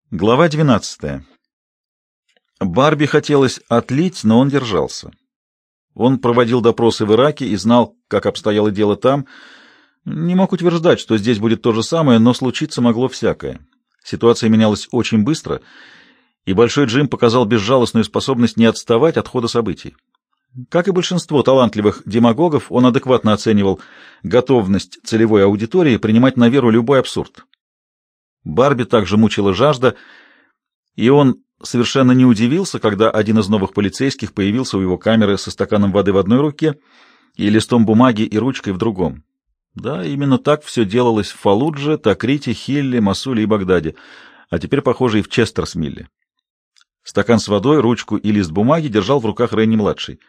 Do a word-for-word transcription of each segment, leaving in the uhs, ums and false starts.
Глава двенадцатая. Барби хотелось отлить, но он держался. Он проводил допросы в Ираке и знал, как обстояло дело там. Не мог утверждать, что здесь будет то же самое, но случиться могло всякое. Ситуация менялась очень быстро, и Большой Джим показал безжалостную способность не отставать от хода событий. Как и большинство талантливых демагогов, он адекватно оценивал готовность целевой аудитории принимать на веру любой абсурд. Барби также мучила жажда, и он совершенно не удивился, когда один из новых полицейских появился у его камеры со стаканом воды в одной руке и листом бумаги и ручкой в другом. Да, именно так все делалось в Фалудже, Такрите, Хилле, Мосуле и Багдаде, а теперь, похоже, и в Честерсмилле. Стакан с водой, ручку и лист бумаги держал в руках Ренни-младший.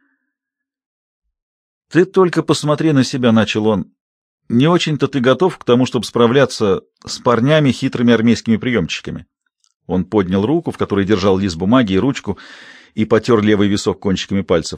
«Ты только посмотри на себя», — начал он. «Не очень-то ты готов к тому, чтобы справляться с парнями хитрыми армейскими приемчиками». Он поднял руку, в которой держал лист бумаги и ручку, и потер левый висок кончиками пальцев.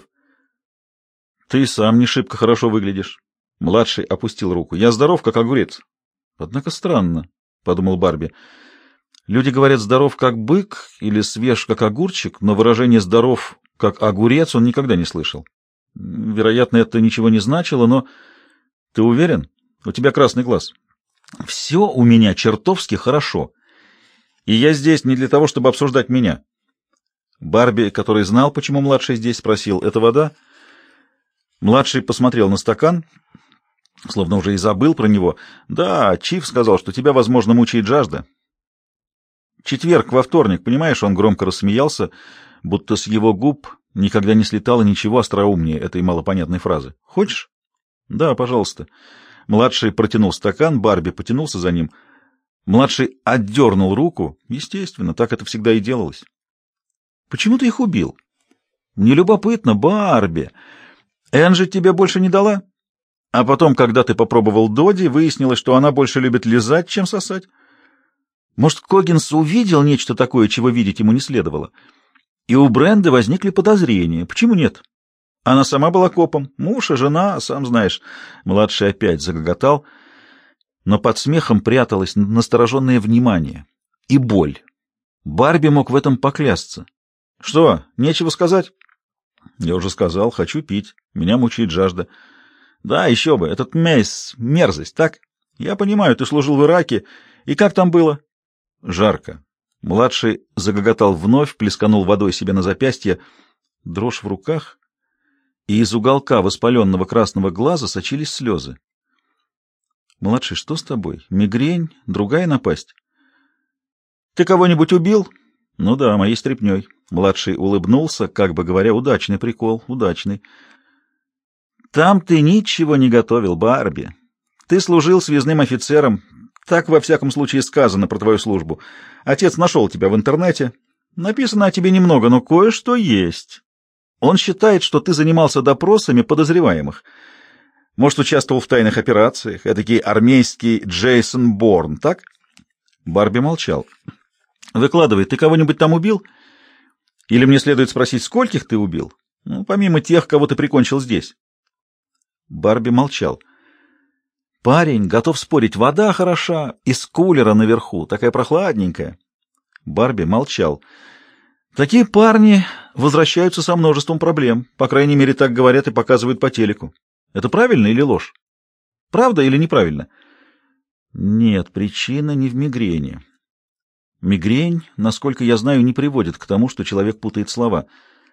«Ты сам не шибко хорошо выглядишь». Младший опустил руку. «Я здоров, как огурец». «Однако странно», — подумал Барби. «Люди говорят здоров, как бык, или свеж, как огурчик, но выражение «здоров, как огурец» он никогда не слышал. Вероятно, это ничего не значило, но... Ты уверен? У тебя красный глаз». «Все у меня чертовски хорошо. И я здесь не для того, чтобы обсуждать меня». Барби, который знал, почему младший здесь, спросил: «Это вода?» Младший посмотрел на стакан, словно уже и забыл про него. «Да, Чиф сказал, что тебя, возможно, мучает жажда». «Четверг во вторник, понимаешь?» Он громко рассмеялся, будто с его губ никогда не слетало ничего остроумнее этой малопонятной фразы. «Хочешь?» «Да, пожалуйста». Младший протянул стакан, Барби потянулся за ним. Младший отдернул руку. Естественно, так это всегда и делалось. «Почему ты их убил?» «Мне любопытно, Барби. Энджи тебе больше не дала? А потом, когда ты попробовал Доди, выяснилось, что она больше любит лизать, чем сосать? Может, Коггинс увидел нечто такое, чего видеть ему не следовало? И у Бренды возникли подозрения. Почему нет? Она сама была копом. Муж и жена, сам знаешь». Младший опять загоготал, но под смехом пряталось настороженное внимание и боль. Барби мог в этом поклясться. «Что, нечего сказать?» «Я уже сказал, хочу пить. Меня мучает жажда». «Да, еще бы. Этот мейс — мерзость, так? Я понимаю, ты служил в Ираке. И как там было?» «Жарко». Младший загоготал вновь, плесканул водой себе на запястье. Дрожь в руках, и из уголка воспаленного красного глаза сочились слезы. «Младший, что с тобой? Мигрень? Другая напасть?» «Ты кого-нибудь убил?» «Ну да, моей стряпней». Младший улыбнулся, как бы говоря: «Удачный прикол, удачный». «Там ты ничего не готовил, Барби. Ты служил связным офицером. Так, во всяком случае, сказано про твою службу. Отец нашел тебя в интернете. Написано о тебе немного, но кое-что есть. Он считает, что ты занимался допросами подозреваемых. Может, участвовал в тайных операциях, эдакий армейский Джейсон Борн, так?» Барби молчал. «Выкладывай, ты кого-нибудь там убил? Или мне следует спросить, скольких ты убил? Ну, помимо тех, кого ты прикончил здесь». Барби молчал. «Парень, готов спорить, вода хороша, из кулера наверху, такая прохладненькая». Барби молчал. «Такие парни возвращаются со множеством проблем, по крайней мере, так говорят и показывают по телеку. Это правильно или ложь? Правда или неправильно?» «Нет, причина не в мигрени. Мигрень, насколько я знаю, не приводит к тому, что человек путает слова».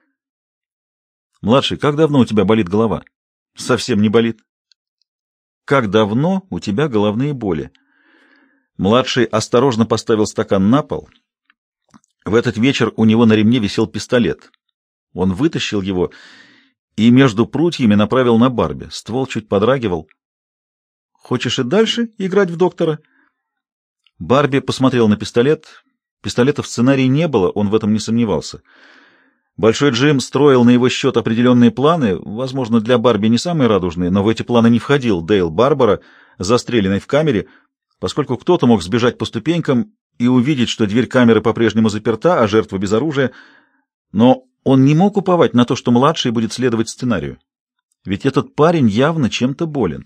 «Младший, как давно у тебя болит голова?» «Совсем не болит». «Как давно у тебя головные боли?» Младший осторожно поставил стакан на пол. В этот вечер у него на ремне висел пистолет. Он вытащил его и между прутьями направил на Барби. Ствол чуть подрагивал. «Хочешь и дальше играть в доктора?» Барби посмотрел на пистолет. Пистолета в сценарии не было, он в этом не сомневался. Большой Джим строил на его счет определенные планы, возможно, для Барби не самые радужные, но в эти планы не входил Дейл Барбара, застреленный в камере, поскольку кто-то мог сбежать по ступенькам и увидеть, что дверь камеры по-прежнему заперта, а жертва без оружия. Но он не мог уповать на то, что младший будет следовать сценарию. Ведь этот парень явно чем-то болен.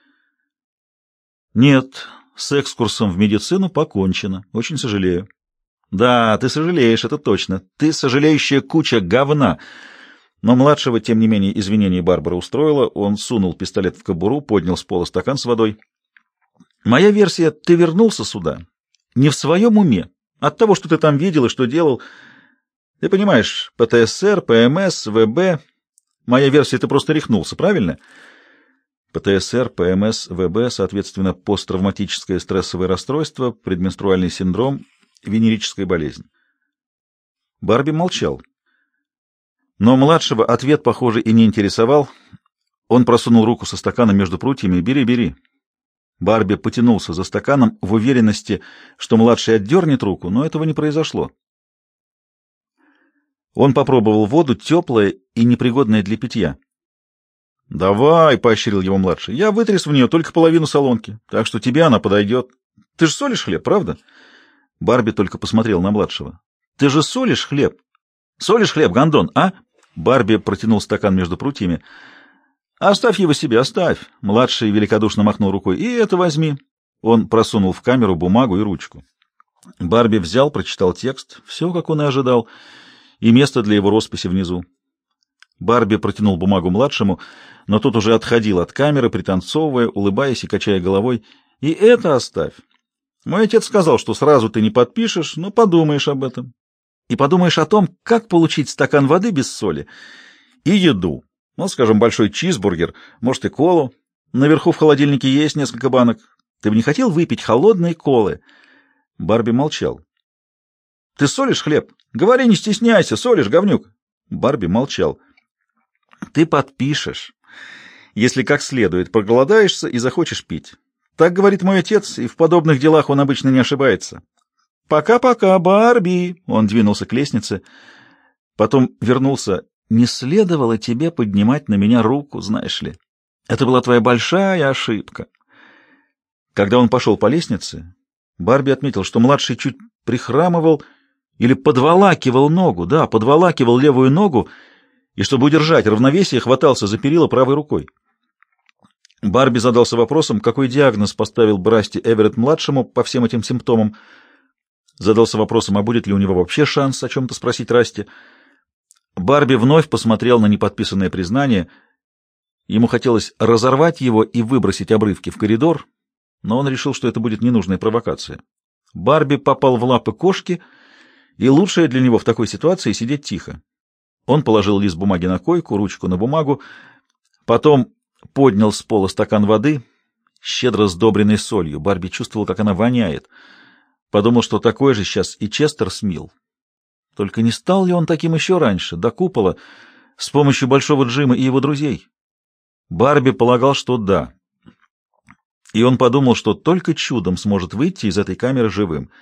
«Нет, с экскурсом в медицину покончено. Очень сожалею». Да, ты сожалеешь, это точно. Ты сожалеющая куча говна. Но младшего, тем не менее, извинений Барбара устроила. Он сунул пистолет в кобуру, поднял с пола стакан с водой. Моя версия — ты вернулся сюда не в своем уме, от того, что ты там видел и что делал. Ты понимаешь, ПТСР, ПМС, ВБ. Моя версия — ты просто рехнулся, правильно? ПТСР, ПМС, ВБ, соответственно, посттравматическое стрессовое расстройство, предменструальный синдром, венерическая болезнь. Барби молчал. Но младшего ответ, похоже, и не интересовал. Он просунул руку со стаканом между прутьями. «Бери, бери». Барби потянулся за стаканом в уверенности, что младший отдернет руку, но этого не произошло. Он попробовал воду, теплая и непригодная для питья. «Давай», — поощрил его младший, — «я вытряс в нее только половину солонки, так что тебе она подойдет. Ты же солишь хлеб, правда?» Барби только посмотрел на младшего. «Ты же солишь хлеб? Солишь хлеб, гондон, а?» Барби протянул стакан между прутьями. «Оставь его себе, оставь!» Младший великодушно махнул рукой. «И это возьми!» Он просунул в камеру бумагу и ручку. Барби взял, прочитал текст, все, как он и ожидал, и место для его росписи внизу. Барби протянул бумагу младшему, но тот уже отходил от камеры, пританцовывая, улыбаясь и качая головой. «И это оставь! Мой отец сказал, что сразу ты не подпишешь, но подумаешь об этом. И подумаешь о том, как получить стакан воды без соли и еду. Ну, скажем, большой чизбургер, может, и колу. Наверху в холодильнике есть несколько банок. Ты бы не хотел выпить холодной колы?» Барби молчал. «Ты солишь хлеб? Говори, не стесняйся, солишь, говнюк!» Барби молчал. «Ты подпишешь, если как следует проголодаешься и захочешь пить. Так говорит мой отец, и в подобных делах он обычно не ошибается. Пока-пока, Барби!» Он двинулся к лестнице, потом вернулся. «Не следовало тебе поднимать на меня руку, знаешь ли. Это была твоя большая ошибка». Когда он пошел по лестнице, Барби отметил, что младший чуть прихрамывал или подволакивал ногу, да, подволакивал левую ногу, и, чтобы удержать равновесие, хватался за перила правой рукой. Барби задался вопросом, какой диагноз поставил Брасти Эверетт-младшему по всем этим симптомам. Задался вопросом, а будет ли у него вообще шанс о чем-то спросить Расти. Барби вновь посмотрел на неподписанное признание. Ему хотелось разорвать его и выбросить обрывки в коридор, но он решил, что это будет ненужная провокация. Барби попал в лапы кошки, и лучшее для него в такой ситуации — сидеть тихо. Он положил лист бумаги на койку, ручку на бумагу, потом поднял с пола стакан воды, щедро сдобренной солью. Барби чувствовал, как она воняет. Подумал, что такой же сейчас и Честер смил. Только не стал ли он таким еще раньше, до купола, с помощью Большого Джима и его друзей? Барби полагал, что да. И он подумал, что только чудом сможет выйти из этой камеры живым.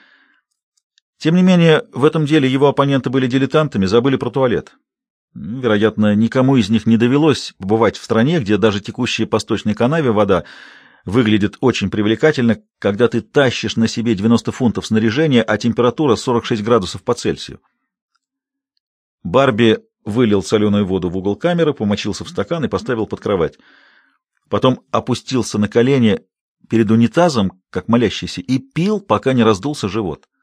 Тем не менее, в этом деле его оппоненты были дилетантами, забыли про туалет. Вероятно, никому из них не довелось побывать в стране, где даже текущая по сточной канаве вода выглядит очень привлекательно, когда ты тащишь на себе девяносто фунтов снаряжения, а температура сорок шесть градусов по Цельсию. Барби вылил соленую воду в угол камеры, помочился в стакан и поставил под кровать. Потом опустился на колени перед унитазом, как молящийся, и пил, пока не раздулся живот.